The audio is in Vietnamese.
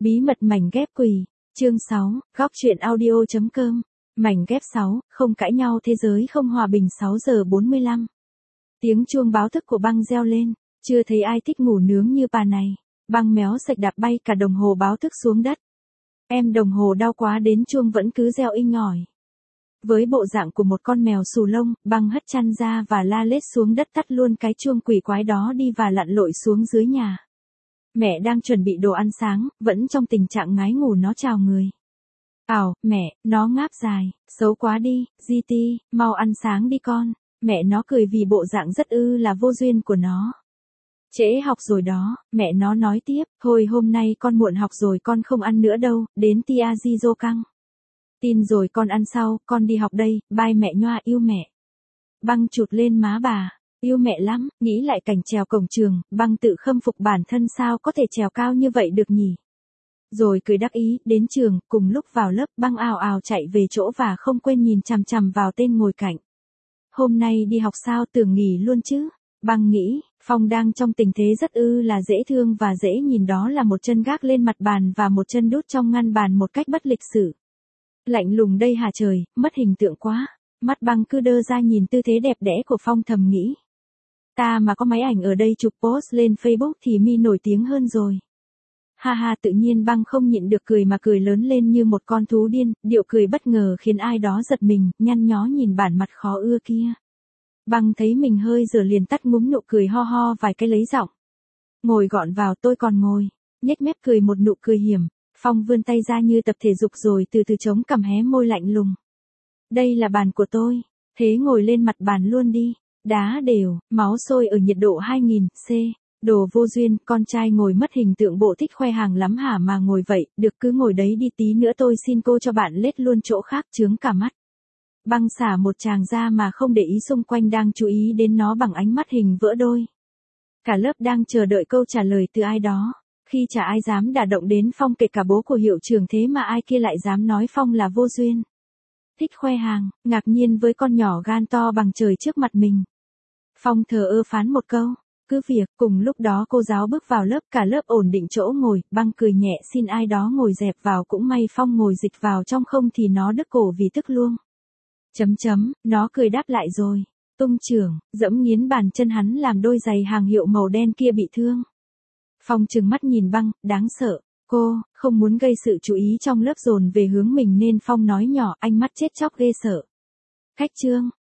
Bí mật mảnh ghép quỷ, chương 6, góc truyện audio.com, mảnh ghép 6, không cãi nhau thế giới không hòa bình 6 giờ 45. Tiếng chuông báo thức của Băng reo lên, chưa thấy ai thích ngủ nướng như bà này. Băng méo sạch đạp bay cả đồng hồ báo thức xuống đất. Em đồng hồ đau quá đến chuông vẫn cứ reo inh ỏi. Với bộ dạng của một con mèo xù lông, Băng hất chăn ra và la lết xuống đất tắt luôn cái chuông quỷ quái đó đi và lặn lội xuống dưới nhà. Mẹ đang chuẩn bị đồ ăn sáng, vẫn trong tình trạng ngái ngủ nó chào người. Ảo, mẹ, nó ngáp dài, xấu quá đi, GT, mau ăn sáng đi con. Mẹ nó cười vì bộ dạng rất là vô duyên của nó. Trễ học rồi đó, mẹ nó nói tiếp, thôi hôm nay con muộn học rồi con không ăn nữa đâu, đến tia Jizo căng. Tin rồi con ăn sau, con đi học đây, bye mẹ nhoa yêu mẹ. Băng chụt lên má bà, yêu mẹ lắm, nghĩ lại cảnh trèo cổng trường, Băng tự khâm phục bản thân sao có thể trèo cao như vậy được nhỉ. Rồi cười đắc ý, đến trường, cùng lúc vào lớp Băng ào ào chạy về chỗ và không quên nhìn chằm chằm vào tên ngồi cạnh. Hôm nay đi học sao tưởng nghỉ luôn chứ. Băng nghĩ, Phong đang trong tình thế rất là dễ thương và dễ nhìn, đó là một chân gác lên mặt bàn và một chân đút trong ngăn bàn một cách bất lịch sự. Lạnh lùng đây hả trời, mất hình tượng quá. Mắt Băng cứ đơ ra nhìn tư thế đẹp đẽ của Phong thầm nghĩ. Ta mà có máy ảnh ở đây chụp post lên Facebook thì mi nổi tiếng hơn rồi. Ha ha, tự nhiên Băng không nhịn được cười mà cười lớn lên như một con thú điên, điệu cười bất ngờ khiến ai đó giật mình, nhăn nhó nhìn bản mặt khó ưa kia. Băng thấy mình hơi giờ liền tắt ngúm nụ cười ho ho vài cái lấy giọng. Ngồi gọn vào, tôi còn ngồi. Nhếch mép cười một nụ cười hiểm. Phong vươn tay ra như tập thể dục rồi từ từ chống cằm hé môi lạnh lùng. Đây là bàn của tôi. Thế ngồi lên mặt bàn luôn đi. Đá đều, máu sôi ở nhiệt độ 2000 C. Đồ vô duyên, con trai ngồi mất hình tượng bộ thích khoe hàng lắm hả mà ngồi vậy, được cứ ngồi đấy đi, tí nữa tôi xin cô cho bạn lết luôn chỗ khác chướng cả mắt. Băng xả một tràng ra mà không để ý xung quanh đang chú ý đến nó bằng ánh mắt hình vỡ đôi. Cả lớp đang chờ đợi câu trả lời từ ai đó. Khi chả ai dám đả động đến Phong kể cả bố của hiệu trưởng, thế mà ai kia lại dám nói Phong là vô duyên. Thích khoe hàng, ngạc nhiên với con nhỏ gan to bằng trời trước mặt mình. Phong thờ ơ phán một câu. Cứ việc, cùng lúc đó cô giáo bước vào lớp, cả lớp ổn định chỗ ngồi, Băng cười nhẹ xin ai đó ngồi dẹp vào, cũng may Phong ngồi dịch vào trong không thì nó đứt cổ vì tức luôn. Nó cười đáp lại rồi. Tung trưởng, dẫm nghiến bàn chân hắn làm đôi giày hàng hiệu màu đen kia bị thương. Phong trừng mắt nhìn Băng, đáng sợ. Cô, không muốn gây sự chú ý trong lớp dồn về hướng mình nên Phong nói nhỏ, ánh mắt chết chóc ghê sợ. Khách trương,